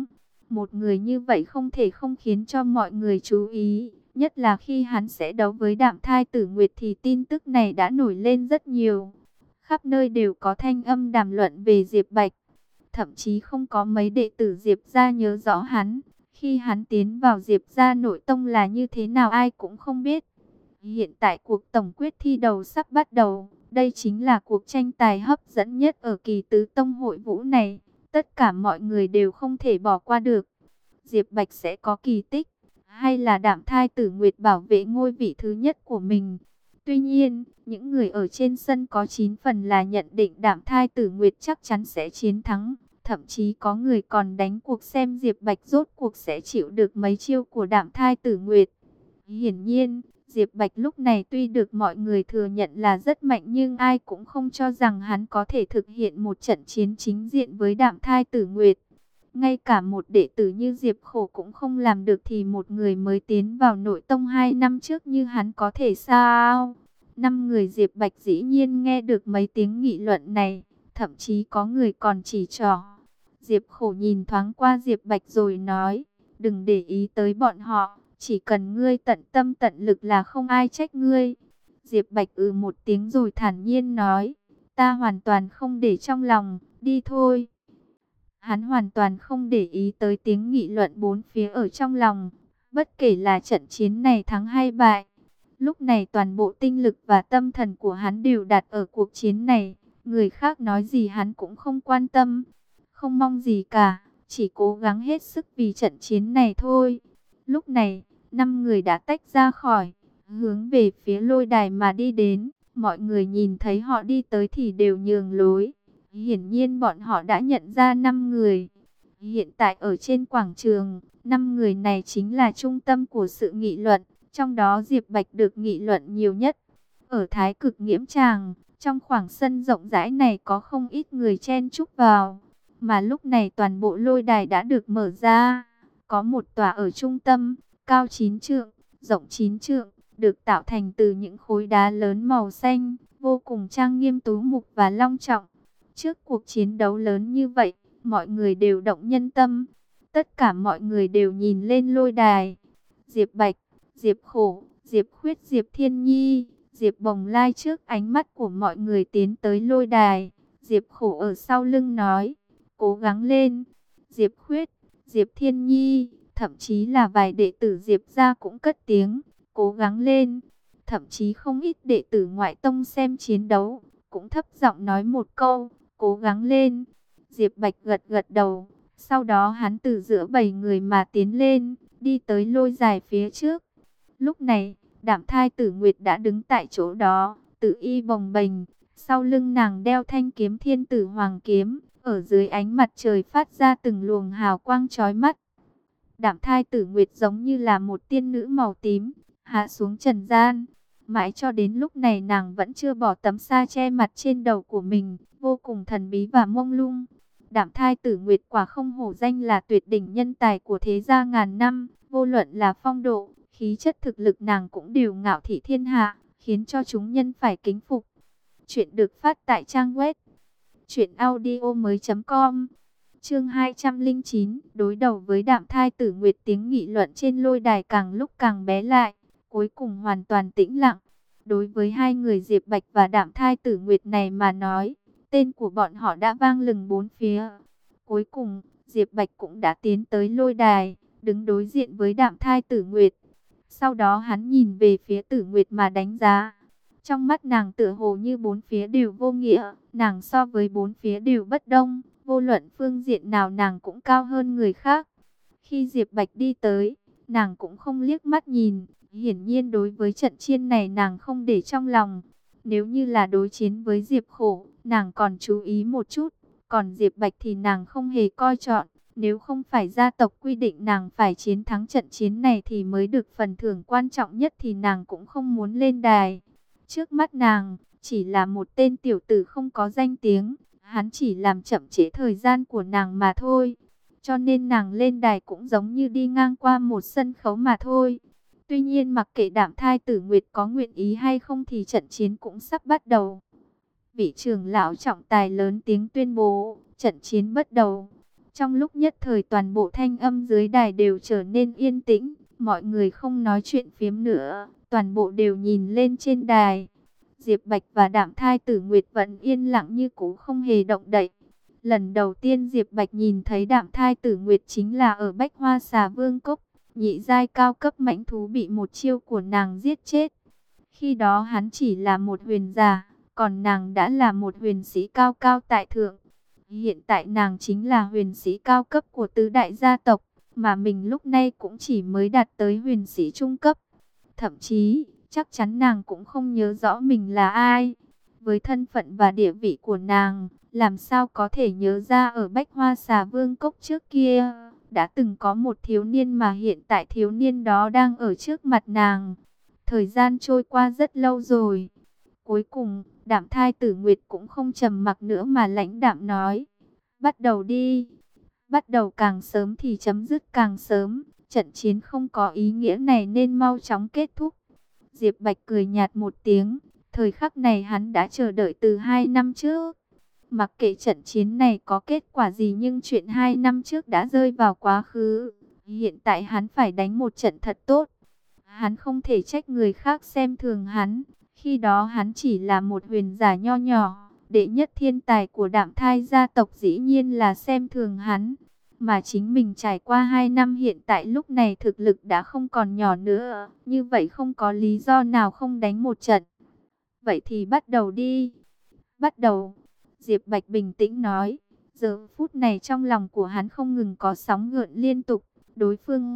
A: Một người như vậy không thể không khiến cho mọi người chú ý. Nhất là khi hắn sẽ đấu với Đạm Thai Tử Nguyệt thì tin tức này đã nổi lên rất nhiều. Khắp nơi đều có thanh âm đàm luận về Diệp Bạch. Thậm chí không có mấy đệ tử Diệp gia nhớ rõ hắn. Khi hắn tiến vào Diệp gia nội tông là như thế nào ai cũng không biết. Hiện tại cuộc tổng quyết thi đầu sắp bắt đầu. Đây chính là cuộc tranh tài hấp dẫn nhất ở kỳ tứ tông hội vũ này. Tất cả mọi người đều không thể bỏ qua được. Diệp Bạch sẽ có kỳ tích, hay là Đạm Thai Tử Nguyệt bảo vệ ngôi vị thứ nhất của mình. Tuy nhiên, những người ở trên sân có 9 phần là nhận định Đạm Thai Tử Nguyệt chắc chắn sẽ chiến thắng. Thậm chí có người còn đánh cuộc xem Diệp Bạch rốt cuộc sẽ chịu được mấy chiêu của Đạm Thai Tử Nguyệt. Hiển nhiên, Diệp Bạch lúc này tuy được mọi người thừa nhận là rất mạnh nhưng ai cũng không cho rằng hắn có thể thực hiện một trận chiến chính diện với Đạm Thai Tử Nguyệt. Ngay cả một đệ tử như Diệp Khổ cũng không làm được thì một người mới tiến vào nội tông 2 năm trước như hắn có thể sao? 5 người Diệp Bạch dĩ nhiên nghe được mấy tiếng nghị luận này, thậm chí có người còn chỉ trỏ. Diệp Khổ nhìn thoáng qua Diệp Bạch rồi nói, đừng để ý tới bọn họ, chỉ cần ngươi tận tâm tận lực là không ai trách ngươi. Diệp Bạch một tiếng rồi thản nhiên nói, ta hoàn toàn không để trong lòng, đi thôi. Hắn hoàn toàn không để ý tới tiếng nghị luận bốn phía ở trong lòng, bất kể là trận chiến này thắng hay bại. Lúc này toàn bộ tinh lực và tâm thần của hắn đều đặt ở cuộc chiến này, người khác nói gì hắn cũng không quan tâm, không mong gì cả, chỉ cố gắng hết sức vì trận chiến này thôi. Lúc này, 5 người đã tách ra khỏi, hướng về phía lôi đài mà đi đến, mọi người nhìn thấy họ đi tới thì đều nhường lối. Hiển nhiên bọn họ đã nhận ra 5 người. Hiện tại ở trên quảng trường, 5 người này chính là trung tâm của sự nghị luận, trong đó Diệp Bạch được nghị luận nhiều nhất. Ở Thái Cực Nghiễm Tràng, trong khoảng sân rộng rãi này có không ít người chen chúc vào, mà lúc này toàn bộ lôi đài đã được mở ra. Có một tòa ở trung tâm, cao 9 trượng, rộng 9 trượng, được tạo thành từ những khối đá lớn màu xanh, vô cùng trang nghiêm tú mục và long trọng. Trước cuộc chiến đấu lớn như vậy, mọi người đều động nhân tâm. Tất cả mọi người đều nhìn lên lôi đài. Diệp Bạch, Diệp Khổ, Diệp Khuyết, Diệp Thiên Nhi, Diệp Bồng Lai trước ánh mắt của mọi người tiến tới lôi đài. Diệp Khổ ở sau lưng nói, cố gắng lên. Diệp Khuyết, Diệp Thiên Nhi, thậm chí là vài đệ tử Diệp gia cũng cất tiếng, cố gắng lên. Thậm chí không ít đệ tử ngoại tông xem chiến đấu, cũng thấp giọng nói một câu, cố gắng lên. Diệp Bạch gật gật đầu, sau đó hắn từ giữa 7 người mà tiến lên, đi tới lôi đài phía trước. Lúc này, Đạm Thai Tử Nguyệt đã đứng tại chỗ đó, tự y bồng bềnh, sau lưng nàng đeo thanh kiếm Thiên Tử Hoàng kiếm, ở dưới ánh mặt trời phát ra từng luồng hào quang chói mắt. Đạm Thai Tử Nguyệt giống như là một tiên nữ màu tím, hạ xuống trần gian. Mãi cho đến lúc này nàng vẫn chưa bỏ tấm sa che mặt trên đầu của mình, vô cùng thần bí và mông lung. Đạm Thai Tử Nguyệt quả không hổ danh là tuyệt đỉnh nhân tài của thế gia ngàn năm, vô luận là phong độ, khí chất thực lực nàng cũng đều ngạo thị thiên hạ, khiến cho chúng nhân phải kính phục. Chuyện được phát tại trang web truyệnaudiomoi.com. Chương 209, đối đầu với Đạm Thai Tử Nguyệt, tiếng nghị luận trên lôi đài càng lúc càng bé lại, cuối cùng hoàn toàn tĩnh lặng. Đối với hai người Diệp Bạch và Đạm Thai Tử Nguyệt này mà nói, tên của bọn họ đã vang lừng bốn phía. Cuối cùng, Diệp Bạch cũng đã tiến tới lôi đài, đứng đối diện với Đạm Thai Tử Nguyệt. Sau đó hắn nhìn về phía Tử Nguyệt mà đánh giá. Trong mắt nàng tựa hồ như bốn phía đều vô nghĩa, nàng so với bốn phía đều bất đồng, vô luận phương diện nào nàng cũng cao hơn người khác. Khi Diệp Bạch đi tới, nàng cũng không liếc mắt nhìn, hiển nhiên đối với trận chiến này nàng không để trong lòng. Nếu như là đối chiến với Diệp Khổ, nàng còn chú ý một chút, còn Diệp Bạch thì nàng không hề coi trọng. Nếu không phải gia tộc quy định nàng phải chiến thắng trận chiến này thì mới được phần thưởng quan trọng nhất thì nàng cũng không muốn lên đài. Trước mắt nàng, chỉ là một tên tiểu tử không có danh tiếng, hắn chỉ làm chậm trễ thời gian của nàng mà thôi. Cho nên nàng lên đài cũng giống như đi ngang qua một sân khấu mà thôi. Tuy nhiên mặc kệ Đạm Thai Tử Nguyệt có nguyện ý hay không thì trận chiến cũng sắp bắt đầu. Vị trưởng lão trọng tài lớn tiếng tuyên bố, trận chiến bắt đầu. Trong lúc nhất thời toàn bộ thanh âm dưới đài đều trở nên yên tĩnh, mọi người không nói chuyện phiếm nữa, toàn bộ đều nhìn lên trên đài. Diệp Bạch và Đạm Thai Tử Nguyệt vẫn yên lặng như cũ, không hề động đậy. Lần đầu tiên Diệp Bạch nhìn thấy Đạm Thai Tử Nguyệt chính là ở Bách Hoa Xà Vương Cốc, nhị giai cao cấp mãnh thú bị một chiêu của nàng giết chết. Khi đó hắn chỉ là một huyền giả, còn nàng đã là một huyền sĩ cao cao tại thượng. Hiện tại nàng chính là huyền sĩ cao cấp của tứ đại gia tộc, mà mình lúc này cũng chỉ mới đạt tới huyền sĩ trung cấp. Thậm chí, chắc chắn nàng cũng không nhớ rõ mình là ai. Với thân phận và địa vị của nàng, làm sao có thể nhớ ra ở Bách Hoa Xà Vương Cốc trước kia, đã từng có một thiếu niên mà hiện tại thiếu niên đó đang ở trước mặt nàng. Thời gian trôi qua rất lâu rồi. Cuối cùng, Đạm Thai Tử Nguyệt cũng không trầm mặc nữa mà lãnh đạm nói: bắt đầu đi. Bắt đầu càng sớm thì chấm dứt càng sớm. Trận chiến không có ý nghĩa này nên mau chóng kết thúc. Diệp Bạch cười nhạt một tiếng. Thời khắc này hắn đã chờ đợi từ 2 năm trước. Mặc kệ trận chiến này có kết quả gì, nhưng chuyện 2 năm trước đã rơi vào quá khứ. Hiện tại hắn phải đánh một trận thật tốt. Hắn không thể trách người khác xem thường hắn. Khi đó hắn chỉ là một huyền giả nho nhỏ. Đệ nhất thiên tài của Đạm Thai gia tộc dĩ nhiên là xem thường hắn. Mà chính mình trải qua 2 năm, hiện tại lúc này thực lực đã không còn nhỏ nữa. Như vậy không có lý do nào không đánh một trận. Vậy thì bắt đầu đi. Bắt đầu. Diệp Bạch bình tĩnh nói. Giờ phút này trong lòng của hắn không ngừng có sóng gợn liên tục. Đối phương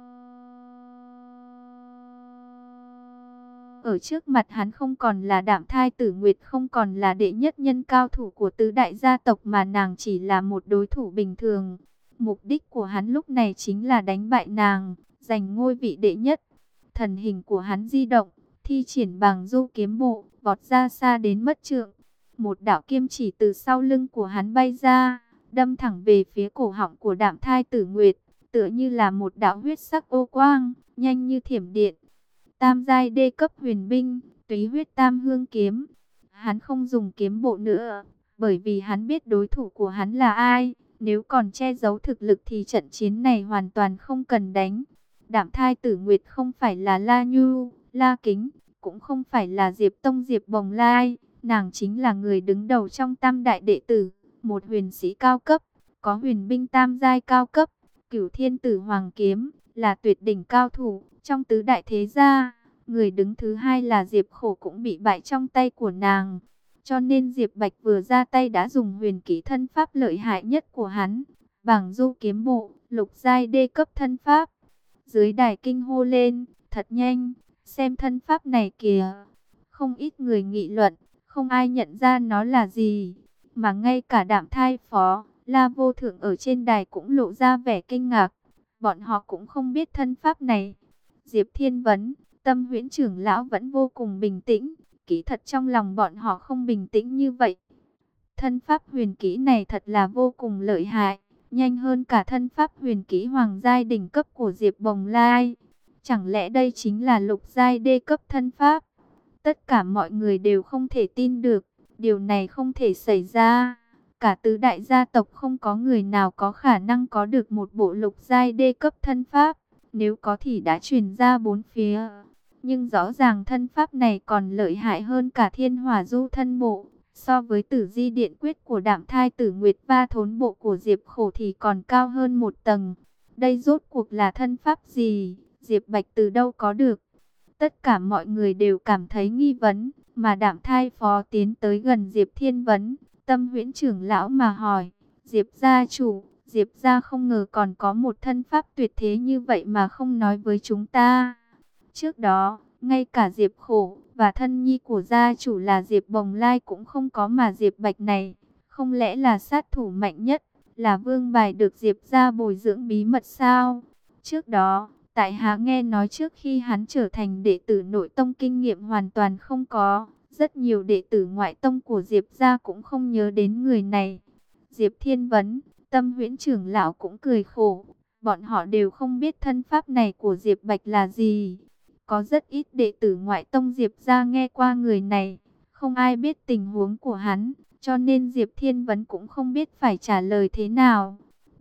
A: ở trước mặt hắn không còn là Đạm Thai Tử Nguyệt, không còn là đệ nhất nhân cao thủ của tứ đại gia tộc, mà nàng chỉ là một đối thủ bình thường. Mục đích của hắn lúc này chính là đánh bại nàng, giành ngôi vị đệ nhất. Thần hình của hắn di động, thi triển Bàng Du kiếm bộ, vọt ra xa đến mất trượng. Một đạo kiếm chỉ từ sau lưng của hắn bay ra, đâm thẳng về phía cổ họng của Đạm Thai Tử Nguyệt, tựa như là một đạo huyết sắc ô quang, nhanh như thiểm điện. Tam giai đê cấp huyền binh, Túy Huyết Tam Hương kiếm. Hắn không dùng kiếm bộ nữa, bởi vì hắn biết đối thủ của hắn là ai. Nếu còn che giấu thực lực thì trận chiến này hoàn toàn không cần đánh. Đạm Thai Tử Nguyệt không phải là La Nhu, La Kính, cũng không phải là Diệp Tông Diệp Bồng Lai. Nàng chính là người đứng đầu trong tam đại đệ tử, một huyền sĩ cao cấp, có huyền binh tam giai cao cấp, Cửu Thiên Tử Hoàng kiếm, là tuyệt đỉnh cao thủ trong tứ đại thế gia. Người đứng thứ hai là Diệp Khổ cũng bị bại trong tay của nàng. Cho nên Diệp Bạch vừa ra tay đã dùng huyền kỹ thân pháp lợi hại nhất của hắn, Bàng Du kiếm bộ, lục giai đê cấp thân pháp. Dưới đài kinh hô lên, thật nhanh, xem thân pháp này kìa. Không ít người nghị luận, không ai nhận ra nó là gì. Mà ngay cả Đạm Thai Phó, La Vô Thượng ở trên đài cũng lộ ra vẻ kinh ngạc. Bọn họ cũng không biết thân pháp này. Diệp Thiên Vấn, Tâm Huyễn trưởng lão vẫn vô cùng bình tĩnh. Kỳ thật trong lòng bọn họ không bình tĩnh như vậy. Thân pháp huyền kỹ này thật là vô cùng lợi hại, nhanh hơn cả thân pháp huyền kỹ hoàng giai đỉnh cấp của Diệp Bồng Lai. Chẳng lẽ đây chính là lục giai đê cấp thân pháp? Tất cả mọi người đều không thể tin được, điều này không thể xảy ra. Cả tứ đại gia tộc không có người nào có khả năng có được một bộ lục giai đê cấp thân pháp, nếu có thì đã truyền ra bốn phía. Nhưng rõ ràng thân pháp này còn lợi hại hơn cả Thiên Hỏa Du thân bộ. So với Tử Di Điện Quyết của Đạm Thai Tử Nguyệt và thốn bộ của Diệp Khổ thì còn cao hơn một tầng. Đây rốt cuộc là thân pháp gì? Diệp Bạch từ đâu có được? Tất cả mọi người đều cảm thấy nghi vấn, mà Đạm Thai Phó tiến tới gần Diệp Thiên Vấn, Tâm Huyễn trưởng lão mà hỏi: Diệp gia chủ, Diệp gia không ngờ còn có một thân pháp tuyệt thế như vậy mà không nói với chúng ta. Trước đó, ngay cả Diệp Khổ và thân nhi của gia chủ là Diệp Bồng Lai cũng không có, mà Diệp Bạch này, không lẽ là sát thủ mạnh nhất, là vương bài được Diệp gia bồi dưỡng bí mật sao? Trước đó, tại hạ nghe nói trước khi hắn trở thành đệ tử nội tông kinh nghiệm hoàn toàn không có, rất nhiều đệ tử ngoại tông của Diệp gia cũng không nhớ đến người này. Diệp Thiên Vấn, Tâm Huyễn trưởng lão cũng cười khổ, bọn họ đều không biết thân pháp này của Diệp Bạch là gì. Có rất ít đệ tử ngoại tông Diệp gia nghe qua người này, không ai biết tình huống của hắn, cho nên Diệp Thiên Vấn cũng không biết phải trả lời thế nào.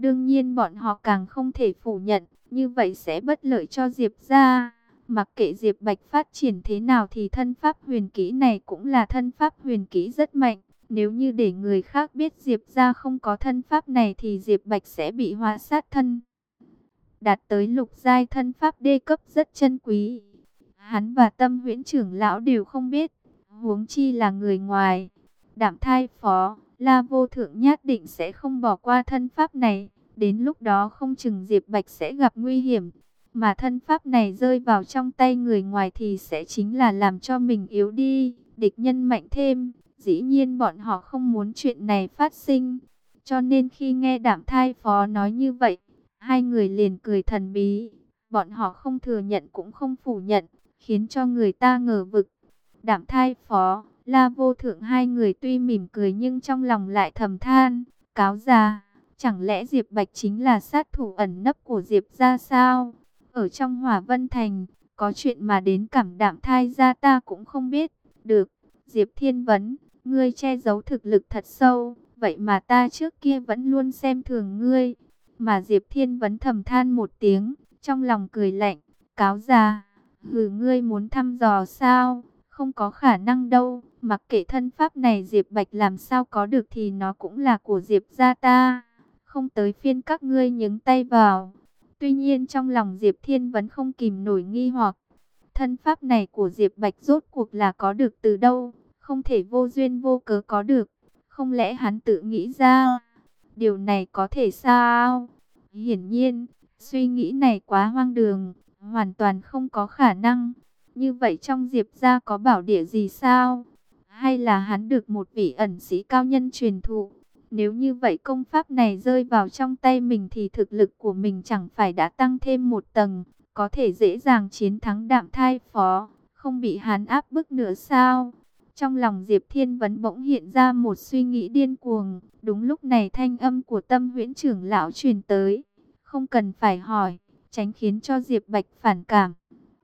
A: Đương nhiên bọn họ càng không thể phủ nhận, như vậy sẽ bất lợi cho Diệp gia. Mặc kệ Diệp Bạch phát triển thế nào thì thân pháp huyền kỹ này cũng là thân pháp huyền kỹ rất mạnh. Nếu như để người khác biết Diệp gia không có thân pháp này thì Diệp Bạch sẽ bị hóa sát thân. Đạt tới lục giai thân pháp đê cấp rất chân quý. Hắn và Tâm Huyễn trưởng lão đều không biết, huống chi là người ngoài. Đạm Thai Phó, La Vô Thượng nhất định sẽ không bỏ qua thân pháp này. Đến lúc đó không chừng Diệp Bạch sẽ gặp nguy hiểm. Mà thân pháp này rơi vào trong tay người ngoài thì sẽ chính là làm cho mình yếu đi, địch nhân mạnh thêm. Dĩ nhiên bọn họ không muốn chuyện này phát sinh. Cho nên khi nghe Đạm Thai Phó nói như vậy, hai người liền cười thần bí. Bọn họ không thừa nhận cũng không phủ nhận, khiến cho người ta ngờ vực. Đạm Thai Phó, La Vô Thượng hai người tuy mỉm cười nhưng trong lòng lại thầm than. Cáo già, chẳng lẽ Diệp Bạch chính là sát thủ ẩn nấp của Diệp gia sao? Ở trong Hỏa Vân Thành, có chuyện mà đến cảm Đạm Thai gia ta cũng không biết. Được, Diệp Thiên Vấn, ngươi che giấu thực lực thật sâu, vậy mà ta trước kia vẫn luôn xem thường ngươi. Mà Diệp Thiên Vấn thầm than một tiếng, trong lòng cười lạnh. Cáo già, ngươi muốn thăm dò sao? Không có khả năng đâu, mặc kệ thân pháp này Diệp Bạch làm sao có được thì nó cũng là của Diệp gia ta. Không tới phiên các ngươi nhúng tay vào. Tuy nhiên trong lòng Diệp Thiên vẫn không kìm nổi nghi hoặc. Thân pháp này của Diệp Bạch rốt cuộc là có được từ đâu? Không thể vô duyên vô cớ có được. Không lẽ hắn tự nghĩ ra? Điều này có thể sao? Hiển nhiên, suy nghĩ này quá hoang đường, hoàn toàn không có khả năng. Như vậy trong Diệp gia có bảo địa gì sao? Hay là hắn được một vị ẩn sĩ cao nhân truyền thụ? Nếu như vậy công pháp này rơi vào trong tay mình thì thực lực của mình chẳng phải đã tăng thêm một tầng, có thể dễ dàng chiến thắng Đạm Thai Phó, không bị hắn áp bức nữa sao? Trong lòng Diệp Thiên Vấn bỗng hiện ra một suy nghĩ điên cuồng. Đúng lúc này thanh âm của Tâm Huyễn trưởng lão truyền tới. Không cần phải hỏi, tránh khiến cho Diệp Bạch phản cảm.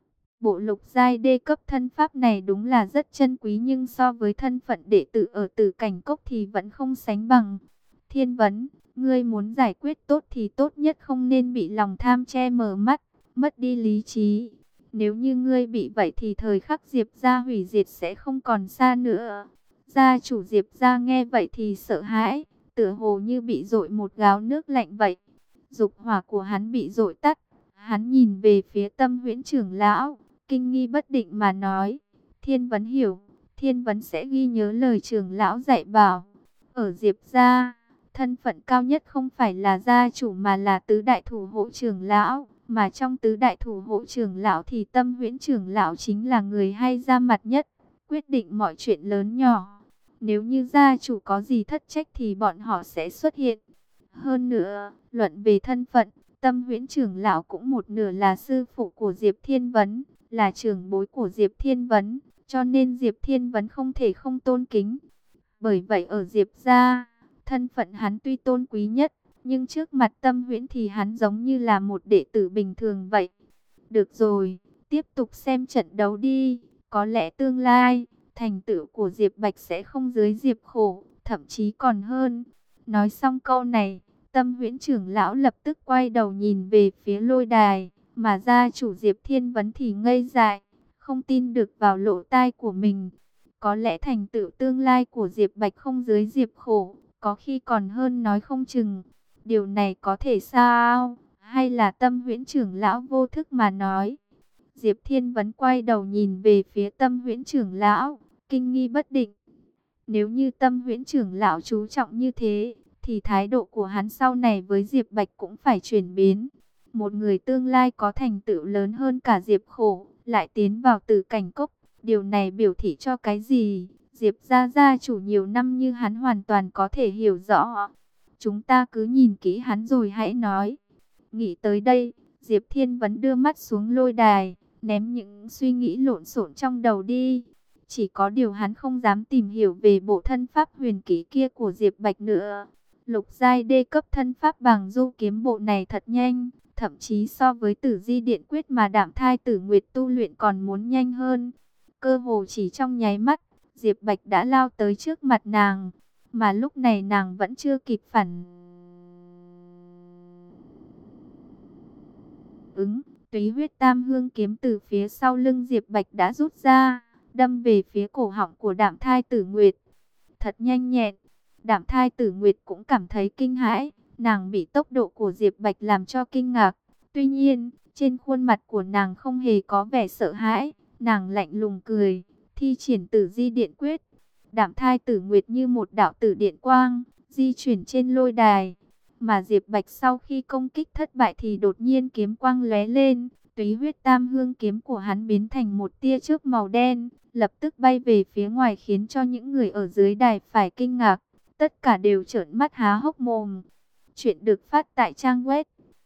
A: Bộ lục giai đê cấp thân pháp này đúng là rất chân quý nhưng so với thân phận đệ tử ở Tử Cảnh Cốc thì vẫn không sánh bằng. Thiên Vấn, ngươi muốn giải quyết tốt thì tốt nhất không nên bị lòng tham che mờ mắt, mất đi lý trí. Nếu như ngươi bị vậy thì thời khắc Diệp gia hủy diệt sẽ không còn xa nữa. Gia chủ Diệp gia nghe vậy thì sợ hãi, tựa hồ như bị dội một gáo nước lạnh vậy. Dục hỏa của hắn bị dội tắt, hắn nhìn về phía Tâm Huyễn trưởng lão, kinh nghi bất định mà nói. Thiên Vấn hiểu, Thiên Vấn sẽ ghi nhớ lời trưởng lão dạy bảo. Ở Diệp gia, thân phận cao nhất không phải là gia chủ mà là tứ đại thủ hộ trưởng lão. Mà trong tứ đại thủ hộ trưởng lão thì Tâm Huyễn trưởng lão chính là người hay ra mặt nhất, quyết định mọi chuyện lớn nhỏ. Nếu như gia chủ có gì thất trách thì bọn họ sẽ xuất hiện. Hơn nữa, luận về thân phận, Tâm Huyễn trưởng lão cũng một nửa là sư phụ của Diệp Thiên Vấn, là trưởng bối của Diệp Thiên Vấn, cho nên Diệp Thiên Vấn không thể không tôn kính. Bởi vậy ở Diệp gia, thân phận hắn tuy tôn quý nhất, nhưng trước mặt Tâm Huyễn thì hắn giống như là một đệ tử bình thường vậy. Được rồi, tiếp tục xem trận đấu đi. Có lẽ tương lai, thành tựu của Diệp Bạch sẽ không dưới Diệp Khổ, thậm chí còn hơn. Nói xong câu này, Tâm Huyễn trưởng lão lập tức quay đầu nhìn về phía lôi đài, mà gia chủ Diệp Thiên Vấn thì ngây dại, không tin được vào lỗ tai của mình. Có lẽ thành tựu tương lai của Diệp Bạch không dưới Diệp Khổ, có khi còn hơn nói không chừng. Điều này có thể sao? Hay là Tâm Huyễn trưởng lão vô thức mà nói? Diệp Thiên Vấn quay đầu nhìn về phía Tâm Huyễn trưởng lão, kinh nghi bất định. Nếu như Tâm Huyễn trưởng lão chú trọng như thế, thì thái độ của hắn sau này với Diệp Bạch cũng phải chuyển biến. Một người tương lai có thành tựu lớn hơn cả Diệp Khổ, lại tiến vào Tử Cảnh Cốc. Điều này biểu thị cho cái gì? Diệp gia gia chủ nhiều năm như hắn hoàn toàn có thể hiểu rõ. Chúng ta cứ nhìn kỹ hắn rồi hãy nói. Nghĩ tới đây, Diệp Thiên Vấn đưa mắt xuống lôi đài, ném những suy nghĩ lộn xộn trong đầu đi. Chỉ có điều hắn không dám tìm hiểu về bộ thân pháp huyền kỹ kia của Diệp Bạch nữa. Lục giai đê cấp thân pháp bằng du kiếm bộ này thật nhanh, thậm chí so với Tử Di Điện Quyết mà Đạm Thai Tử Nguyệt tu luyện còn muốn nhanh hơn. Cơ hồ chỉ trong nháy mắt, Diệp Bạch đã lao tới trước mặt nàng, mà lúc này nàng vẫn chưa kịp phản ứng, Túy Huyết Tam Hương kiếm từ phía sau lưng Diệp Bạch đã rút ra, đâm về phía cổ họng của Đạm Thai Tử Nguyệt. Thật nhanh nhẹn, Đạm Thai Tử Nguyệt cũng cảm thấy kinh hãi, nàng bị tốc độ của Diệp Bạch làm cho kinh ngạc. Tuy nhiên, trên khuôn mặt của nàng không hề có vẻ sợ hãi, nàng lạnh lùng cười, thi triển Tử Di Điện Quyết. Đạm Thai Tử Nguyệt như một đạo tử điện quang, di chuyển trên lôi đài. Mà Diệp Bạch sau khi công kích thất bại thì đột nhiên kiếm quang lóe lên, Túy Huyết Tam Hương kiếm của hắn biến thành một tia chớp màu đen, lập tức bay về phía ngoài khiến cho những người ở dưới đài phải kinh ngạc, tất cả đều trợn mắt há hốc mồm. Chuyện được phát tại trang web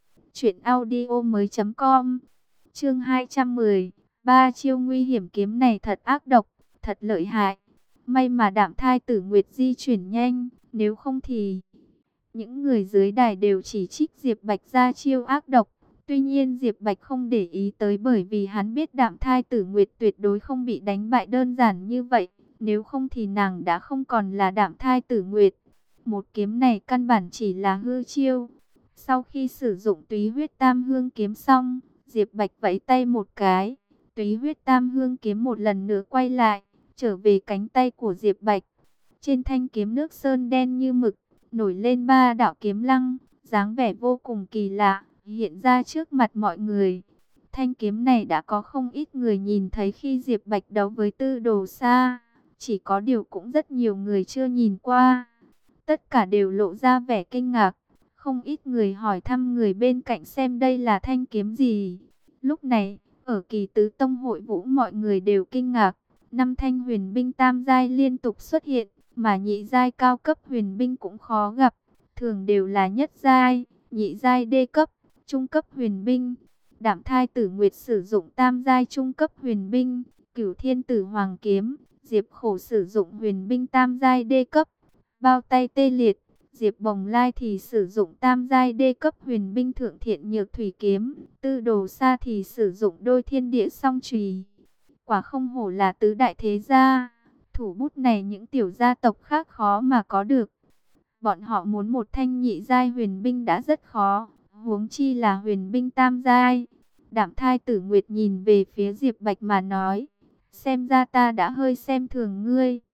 A: truyệnaudiomoi.com. Chương 210, ba chiêu nguy hiểm, kiếm này thật ác độc, thật lợi hại. May mà Đạm Thai Tử Nguyệt di chuyển nhanh, nếu không thì những người dưới đài đều chỉ trích Diệp Bạch ra chiêu ác độc. Tuy nhiên Diệp Bạch không để ý tới, bởi vì hắn biết Đạm Thai Tử Nguyệt tuyệt đối không bị đánh bại đơn giản như vậy. Nếu không thì nàng đã không còn là Đạm Thai Tử Nguyệt. Một kiếm này căn bản chỉ là hư chiêu. Sau khi sử dụng Túy Huyết Tam Hương kiếm xong, Diệp Bạch vẫy tay một cái, Túy Huyết Tam Hương kiếm một lần nữa quay lại, trở về cánh tay của Diệp Bạch. Trên thanh kiếm nước sơn đen như mực, nổi lên ba đạo kiếm lăng, dáng vẻ vô cùng kỳ lạ, hiện ra trước mặt mọi người. Thanh kiếm này đã có không ít người nhìn thấy khi Diệp Bạch đấu với Tư Đồ Sa, chỉ có điều cũng rất nhiều người chưa nhìn qua. Tất cả đều lộ ra vẻ kinh ngạc, không ít người hỏi thăm người bên cạnh xem đây là thanh kiếm gì. Lúc này, ở Kỳ Tứ Tông hội vũ mọi người đều kinh ngạc, năm thanh huyền binh tam giai liên tục xuất hiện, mà nhị giai cao cấp huyền binh cũng khó gặp, thường đều là nhất giai, nhị giai đê cấp, trung cấp huyền binh. Đạm Thai Tử Nguyệt sử dụng tam giai trung cấp huyền binh, Cửu Thiên Tử Hoàng kiếm, Diệp Khổ sử dụng huyền binh tam giai đê cấp, Bao Tay Tê Liệt, Diệp Bồng Lai thì sử dụng tam giai đê cấp huyền binh Thượng Thiện Nhược Thủy kiếm, Tư Đồ Sa thì sử dụng Đôi Thiên Địa Song Chùy. Quả không hổ là tứ đại thế gia, thủ bút này những tiểu gia tộc khác khó mà có được. Bọn họ muốn một thanh nhị giai huyền binh đã rất khó, huống chi là huyền binh tam giai. Đạm Thai Tử Nguyệt nhìn về phía Diệp Bạch mà nói, xem ra ta đã hơi xem thường ngươi.